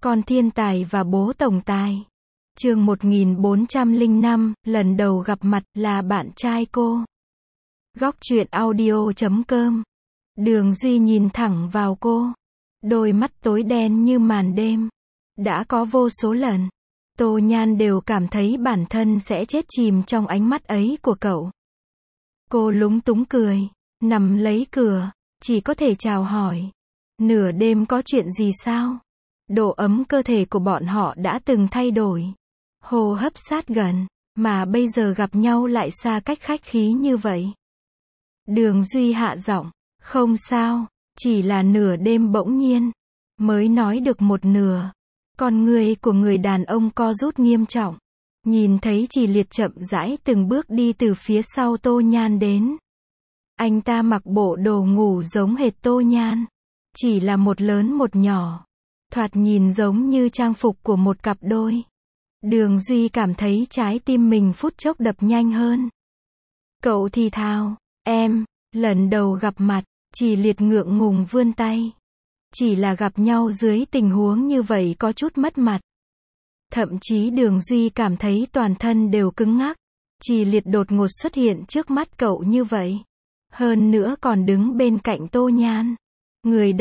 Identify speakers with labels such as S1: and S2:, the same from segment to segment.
S1: Con thiên tài và bố tổng tài. Chương 1405, lần đầu gặp mặt là bạn trai cô. Góc truyện audio.com. Đường Duy nhìn thẳng vào cô. Đôi mắt tối đen như màn đêm. Đã có vô số lần, Tô Nhan đều cảm thấy bản thân sẽ chết chìm trong ánh mắt ấy của cậu. Cô lúng túng cười, nằm lấy cửa, chỉ có thể chào hỏi. Nửa đêm có chuyện gì sao? Độ ấm cơ thể của bọn họ đã từng thay đổi. Hô hấp sát gần, mà bây giờ gặp nhau lại xa cách khách khí như vậy. Đường Duy hạ giọng, không sao, chỉ là nửa đêm bỗng nhiên. Mới nói được một nửa. Con người của người đàn ông co rút nghiêm trọng. Nhìn thấy Chỉ Liệt chậm rãi từng bước đi từ phía sau Tô Nhan đến. Anh ta mặc bộ đồ ngủ giống hệt Tô Nhan. Chỉ là một lớn một nhỏ. Thoạt nhìn giống như trang phục của một cặp đôi. Đường Duy cảm thấy trái tim mình phút chốc đập nhanh hơn. Cậu thì thào, em, lần đầu gặp mặt. Chỉ Liệt ngượng ngùng vươn tay. Chỉ là gặp nhau dưới tình huống như vậy có chút mất mặt. Thậm chí Đường Duy cảm thấy toàn thân đều cứng ngắc. Chỉ Liệt đột ngột xuất hiện trước mắt cậu như vậy. Hơn nữa còn đứng bên cạnh Tô Nhan. Người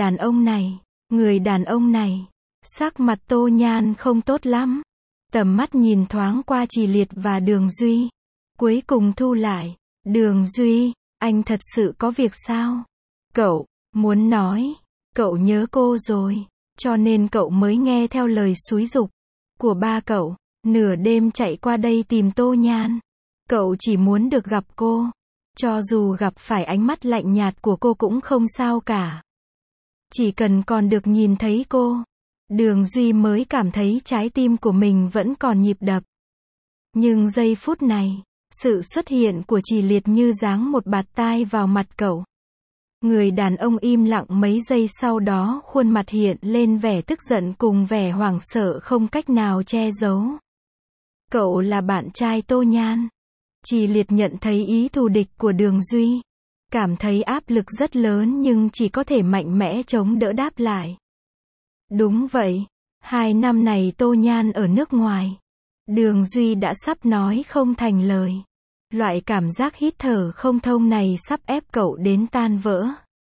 S1: đàn ông này. Sắc mặt Tô Nhan không tốt lắm. Tầm mắt nhìn thoáng qua Chỉ Liệt và Đường Duy. Cuối cùng thu lại. Đường Duy, anh thật sự có việc sao? Cậu muốn nói, cậu nhớ cô rồi, cho nên cậu mới nghe theo lời xúi giục của ba cậu, nửa đêm chạy qua đây tìm Tô Nhan. Cậu chỉ muốn được gặp cô, cho dù gặp phải ánh mắt lạnh nhạt của cô cũng không sao cả. Chỉ cần còn được nhìn thấy cô, Đường Duy mới cảm thấy trái tim của mình vẫn còn nhịp đập. Nhưng giây phút này, sự xuất hiện của Chỉ Liệt như giáng một bạt tai vào mặt cậu. Người đàn ông im lặng mấy giây sau đó khuôn mặt hiện lên vẻ tức giận cùng vẻ hoảng sợ không cách nào che giấu. Cậu là bạn trai Tô Nhan. Chỉ Liệt nhận thấy ý thù địch của Đường Duy. Cảm thấy áp lực rất lớn nhưng chỉ có thể mạnh mẽ chống đỡ đáp lại. Đúng vậy, 2 năm này Tô Nhan ở nước ngoài. Đường Duy đã sắp nói không thành lời. Loại cảm giác hít thở không thông này sắp ép cậu đến tan vỡ.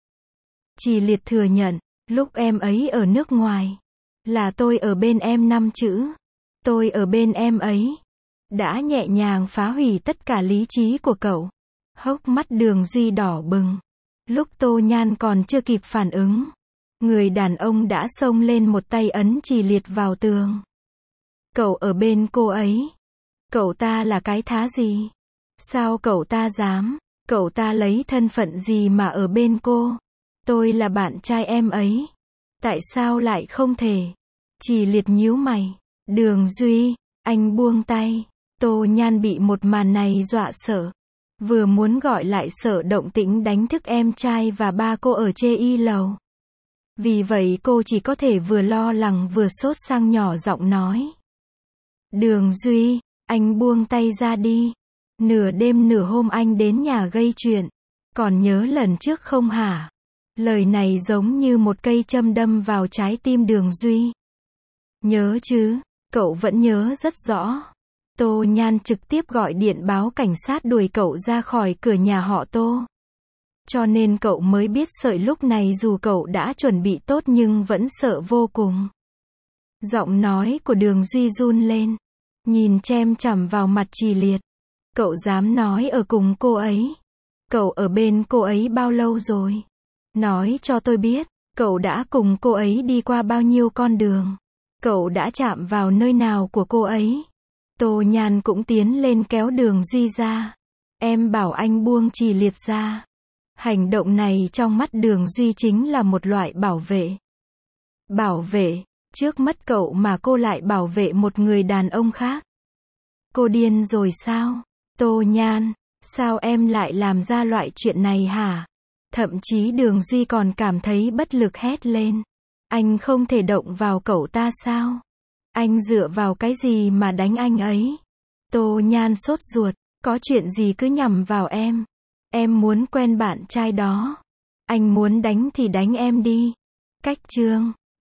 S1: Chỉ Liệt thừa nhận, lúc em ấy ở nước ngoài, là tôi ở bên em 5 chữ. Tôi ở bên em ấy. Đã nhẹ nhàng phá hủy tất cả lý trí của cậu. Hốc mắt Đường Duy đỏ bừng. Lúc Tô Nhan còn chưa kịp phản ứng, người đàn ông đã xông lên một tay ấn Chỉ Liệt vào tường. Cậu ở bên cô ấy. Cậu ta là cái thá gì? Sao cậu ta dám? Cậu ta lấy thân phận gì mà ở bên cô? Tôi là bạn trai em ấy. Tại sao lại không thể? Chỉ Liệt nhíu mày. Đường Duy, anh buông tay. Tô Nhan bị một màn này dọa sợ. Vừa muốn gọi lại Sở Động Tĩnh đánh thức em trai và ba cô ở chê y lầu. Vì vậy cô chỉ có thể vừa lo lắng vừa sốt sang nhỏ giọng nói. Đường Duy, anh buông tay ra đi. Nửa đêm nửa hôm anh đến nhà gây chuyện. Còn nhớ lần trước không hả? Lời này giống như một cây châm đâm vào trái tim Đường Duy. Nhớ chứ, cậu vẫn nhớ rất rõ. Tô Nhan trực tiếp gọi điện báo cảnh sát đuổi cậu ra khỏi cửa nhà họ Tô. Cho nên cậu mới biết sợi lúc này dù cậu đã chuẩn bị tốt nhưng vẫn sợ vô cùng. Giọng nói của Đường Duy run lên. Nhìn chăm chằm vào mặt Chỉ Liệt. Cậu dám nói ở cùng cô ấy? Cậu ở bên cô ấy bao lâu rồi? Nói cho tôi biết, cậu đã cùng cô ấy đi qua bao nhiêu con đường? Cậu đã chạm vào nơi nào của cô ấy? Tô Nhan cũng tiến lên kéo Đường Duy ra. Em bảo anh buông Chỉ Liệt ra. Hành động này trong mắt Đường Duy chính là một loại bảo vệ. Bảo vệ, trước mắt cậu mà cô lại bảo vệ một người đàn ông khác. Cô điên rồi sao? Tô Nhan, sao em lại làm ra loại chuyện này hả? Thậm chí Đường Duy còn cảm thấy bất lực hét lên. Anh không thể động vào cậu ta sao? Anh dựa vào cái gì mà đánh anh ấy? Tô Nhan sốt ruột, có chuyện gì cứ nhằm vào em. Em muốn quen bạn trai đó. Anh muốn đánh thì đánh em đi. Cách chương